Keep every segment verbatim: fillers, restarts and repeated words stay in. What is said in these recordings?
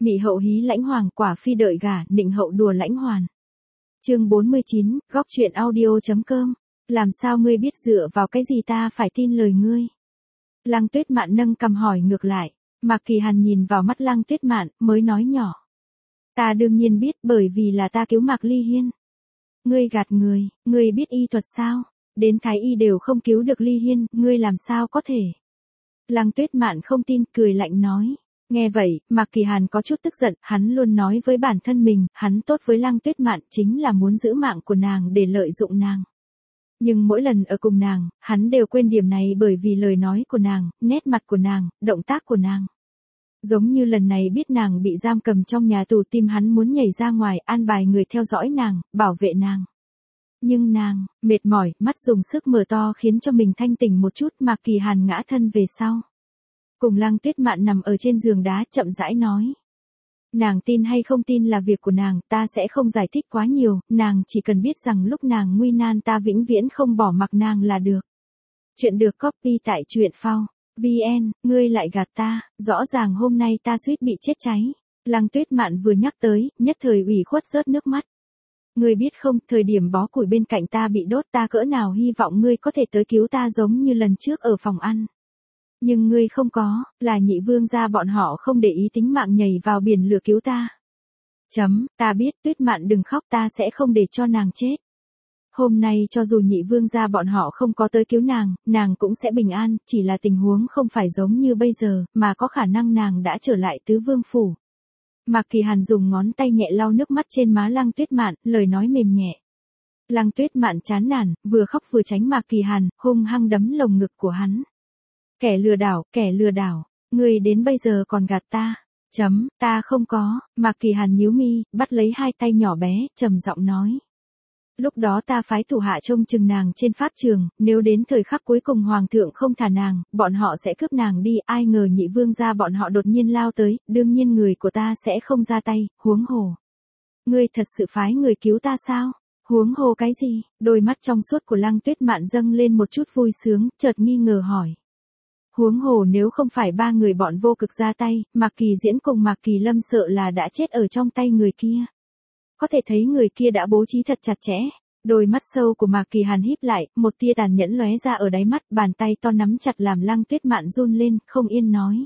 Mị hậu hí lãnh hoàng, quả phi đợi gả, nịnh hậu đùa lãnh hoàn. Chương bốn mươi chín, góc truyện audio.com. Làm sao ngươi biết dựa vào cái gì ta phải tin lời ngươi? Lăng Tuyết Mạn nâng cằm hỏi ngược lại. Mạc Kỳ Hàn nhìn vào mắt Lăng Tuyết Mạn, mới nói nhỏ. Ta đương nhiên biết, bởi vì là ta cứu Mạc Ly Hiên. Ngươi gạt người, ngươi biết y thuật sao? Đến thái y đều không cứu được Ly Hiên, ngươi làm sao có thể? Lăng Tuyết Mạn không tin, cười lạnh nói. Nghe vậy, Mạc Kỳ Hàn có chút tức giận, hắn luôn nói với bản thân mình, hắn tốt với Lăng Tuyết Mạn chính là muốn giữ mạng của nàng để lợi dụng nàng. Nhưng mỗi lần ở cùng nàng, hắn đều quên điểm này bởi vì lời nói của nàng, nét mặt của nàng, động tác của nàng. Giống như lần này biết nàng bị giam cầm trong nhà tù, tim hắn muốn nhảy ra ngoài, an bài người theo dõi nàng, bảo vệ nàng. Nhưng nàng, mệt mỏi, mắt dùng sức mở to khiến cho mình thanh tỉnh một chút. Mạc Kỳ Hàn ngã thân về sau. Cùng Lăng Tuyết Mạn nằm ở trên giường đá, chậm rãi nói. Nàng tin hay không tin là việc của nàng, ta sẽ không giải thích quá nhiều, nàng chỉ cần biết rằng lúc nàng nguy nan ta vĩnh viễn không bỏ mặc nàng là được. Chuyện được copy tại truyện phao. vn, ngươi lại gạt ta, rõ ràng hôm nay ta suýt bị chết cháy. Lăng Tuyết Mạn vừa nhắc tới, nhất thời ủy khuất rớt nước mắt. Ngươi biết không, thời điểm bó củi bên cạnh ta bị đốt, ta cỡ nào hy vọng ngươi có thể tới cứu ta giống như lần trước ở phòng ăn. Nhưng ngươi không có, là nhị vương gia bọn họ không để ý tính mạng nhảy vào biển lửa cứu ta. Chấm, ta biết, Tuyết Mạn đừng khóc, ta sẽ không để cho nàng chết. Hôm nay cho dù nhị vương gia bọn họ không có tới cứu nàng, nàng cũng sẽ bình an, chỉ là tình huống không phải giống như bây giờ, mà có khả năng nàng đã trở lại tứ vương phủ. Mạc Kỳ Hàn dùng ngón tay nhẹ lau nước mắt trên má Lăng Tuyết Mạn, lời nói mềm nhẹ. Lăng Tuyết Mạn chán nản, vừa khóc vừa tránh Mạc Kỳ Hàn, hung hăng đấm lồng ngực của hắn. Kẻ lừa đảo, kẻ lừa đảo, ngươi đến bây giờ còn gạt ta. Chấm, ta không có. Mạc Kỳ Hàn nhíu mi, bắt lấy hai tay nhỏ bé, trầm giọng nói. Lúc đó ta phái thủ hạ trông chừng nàng trên pháp trường, nếu đến thời khắc cuối cùng hoàng thượng không thả nàng, bọn họ sẽ cướp nàng đi, ai ngờ nhị vương gia bọn họ đột nhiên lao tới, đương nhiên người của ta sẽ không ra tay, huống hồ. Ngươi thật sự phái người cứu ta sao? Huống hồ cái gì? Đôi mắt trong suốt của Lăng Tuyết Mạn dâng lên một chút vui sướng, chợt nghi ngờ hỏi. Huống hồ nếu không phải ba người bọn vô cực ra tay, Mạc Kỳ Diễn cùng Mạc Kỳ Lâm sợ là đã chết ở trong tay người kia. Có thể thấy người kia đã bố trí thật chặt chẽ. Đôi mắt sâu của Mạc Kỳ Hàn híp lại, một tia tàn nhẫn lóe ra ở đáy mắt, bàn tay to nắm chặt làm Lăng Tuyết Mạn run lên, không yên nói.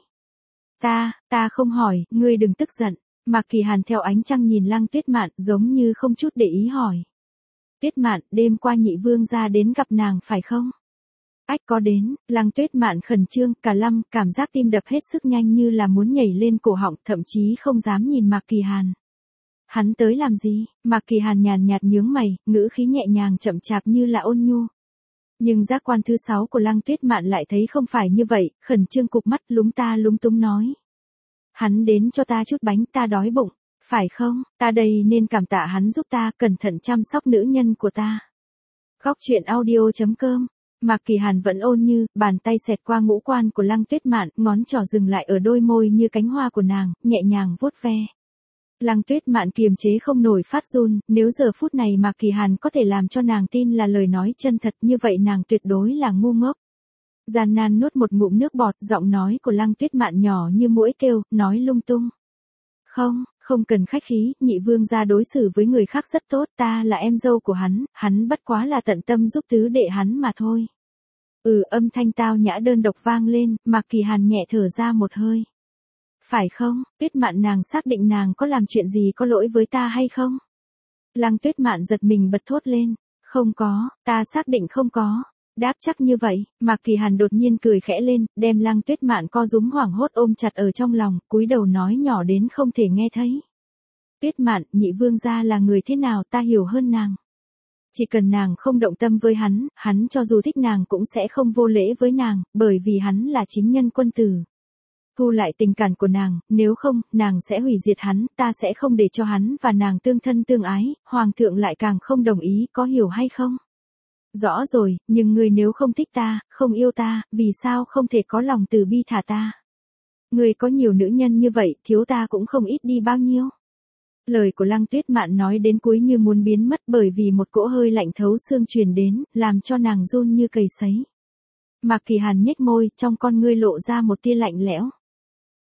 Ta, ta không hỏi, ngươi đừng tức giận. Mạc Kỳ Hàn theo ánh trăng nhìn Lăng Tuyết Mạn, giống như không chút để ý hỏi. Tuyết Mạn, đêm qua nhị vương gia đến gặp nàng phải không? Ách có đến. Lăng Tuyết Mạn khẩn trương, cả lâm, cảm giác tim đập hết sức nhanh như là muốn nhảy lên cổ họng, thậm chí không dám nhìn Mạc Kỳ Hàn. Hắn tới làm gì? Mạc Kỳ Hàn nhàn nhạt nhướng mày, ngữ khí nhẹ nhàng chậm chạp như là ôn nhu. Nhưng giác quan thứ sáu của Lăng Tuyết Mạn lại thấy không phải như vậy, khẩn trương cụp mắt lúng ta lúng túng nói. Hắn đến cho ta chút bánh, ta đói bụng, phải không? Ta đây nên cảm tạ hắn giúp ta, cẩn thận chăm sóc nữ nhân của ta. Góc truyện audio.com. Mạc Kỳ Hàn vẫn ôn như, bàn tay xẹt qua ngũ quan của Lăng Tuyết Mạn, ngón trỏ dừng lại ở đôi môi như cánh hoa của nàng, nhẹ nhàng vuốt ve. Lăng Tuyết Mạn kiềm chế không nổi phát run, nếu giờ phút này Mạc Kỳ Hàn có thể làm cho nàng tin là lời nói chân thật như vậy nàng tuyệt đối là ngu ngốc. Gian nan nuốt một ngụm nước bọt, giọng nói của Lăng Tuyết Mạn nhỏ như muỗi kêu, nói lung tung. Không, không cần khách khí, nhị vương gia đối xử với người khác rất tốt, ta là em dâu của hắn, hắn bất quá là tận tâm giúp tứ đệ hắn mà thôi. Ừ, âm thanh tao nhã đơn độc vang lên, Mạc Kỳ Hàn nhẹ thở ra một hơi. Phải không? Tuyết Mạn, nàng xác định nàng có làm chuyện gì có lỗi với ta hay không? Lăng Tuyết Mạn giật mình bật thốt lên. Không có, ta xác định không có. Đáp chắc như vậy, Mạc Kỳ Hàn đột nhiên cười khẽ lên, đem Lăng Tuyết Mạn co rúm hoảng hốt ôm chặt ở trong lòng, cúi đầu nói nhỏ đến không thể nghe thấy. Tuyết Mạn, nhị vương gia là người thế nào ta hiểu hơn nàng. Chỉ cần nàng không động tâm với hắn, hắn cho dù thích nàng cũng sẽ không vô lễ với nàng, bởi vì hắn là chính nhân quân tử. Thu lại tình cảm của nàng, nếu không, nàng sẽ hủy diệt hắn, ta sẽ không để cho hắn và nàng tương thân tương ái, hoàng thượng lại càng không đồng ý, có hiểu hay không? Rõ rồi, nhưng ngươi nếu không thích ta, không yêu ta, vì sao không thể có lòng từ bi thả ta? Ngươi có nhiều nữ nhân như vậy, thiếu ta cũng không ít đi bao nhiêu. Lời của Lăng Tuyết Mạn nói đến cuối như muốn biến mất bởi vì một cỗ hơi lạnh thấu xương truyền đến, làm cho nàng run như cầy sấy. Mạc Kỳ Hàn nhếch môi, trong con ngươi lộ ra một tia lạnh lẽo.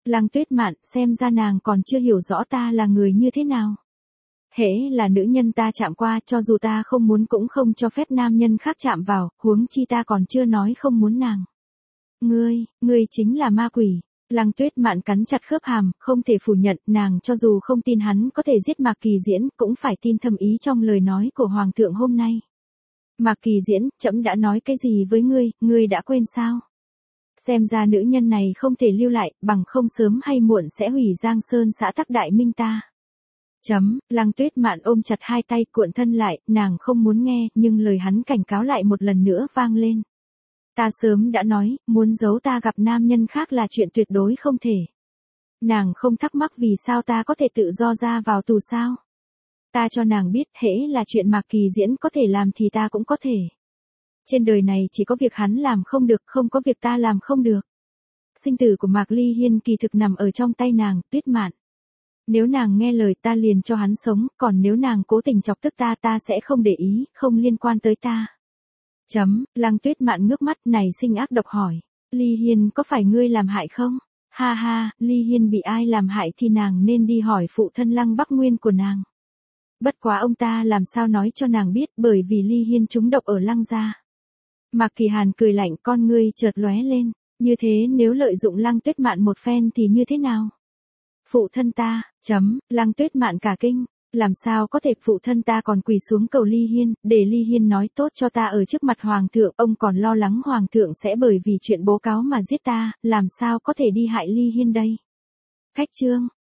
Lăng Tuyết Mạn, xem ra nàng còn chưa hiểu rõ ta là người như thế nào. Hễ là nữ nhân ta chạm qua, cho dù ta không muốn cũng không cho phép nam nhân khác chạm vào, huống chi ta còn chưa nói không muốn nàng. Ngươi, ngươi chính là ma quỷ. Lăng Tuyết Mạn cắn chặt khớp hàm, không thể phủ nhận, nàng cho dù không tin hắn có thể giết Mạc Kỳ Diễn, cũng phải tin thâm ý trong lời nói của Hoàng thượng hôm nay. Mạc Kỳ Diễn, trẫm đã nói cái gì với ngươi, ngươi đã quên sao? Xem ra nữ nhân này không thể lưu lại, bằng không sớm hay muộn sẽ hủy Giang Sơn xã tắc đại minh ta. Chấm, Lăng Tuyết Mạn ôm chặt hai tay cuộn thân lại, nàng không muốn nghe, nhưng lời hắn cảnh cáo lại một lần nữa vang lên. Ta sớm đã nói, muốn giấu ta gặp nam nhân khác là chuyện tuyệt đối không thể. Nàng không thắc mắc vì sao ta có thể tự do ra vào tù sao. Ta cho nàng biết hễ là chuyện Mạc Kỳ Diễn có thể làm thì ta cũng có thể. Trên đời này chỉ có việc hắn làm không được, không có việc ta làm không được. Sinh tử của Mạc Ly Hiên kỳ thực nằm ở trong tay nàng, Tuyết Mạn. Nếu nàng nghe lời ta liền cho hắn sống, còn nếu nàng cố tình chọc tức ta ta sẽ không để ý, không liên quan tới ta. Chấm, Lăng Tuyết Mạn ngước mắt này sinh ác độc hỏi. Ly Hiên có phải ngươi làm hại không? Ha ha, Ly Hiên bị ai làm hại thì nàng nên đi hỏi phụ thân Lăng Bắc Nguyên của nàng. Bất quá ông ta làm sao nói cho nàng biết, bởi vì Ly Hiên trúng độc ở Lăng gia. Mạc Kỳ Hàn cười lạnh, con ngươi chợt lóe lên, như thế nếu lợi dụng Lăng Tuyết Mạn một phen thì như thế nào? Phụ thân ta, chấm, Lăng Tuyết Mạn cả kinh, làm sao có thể phụ thân ta còn quỳ xuống cầu Ly Hiên, để Ly Hiên nói tốt cho ta ở trước mặt Hoàng thượng, ông còn lo lắng Hoàng thượng sẽ bởi vì chuyện bố cáo mà giết ta, làm sao có thể đi hại Ly Hiên đây? Khách chương.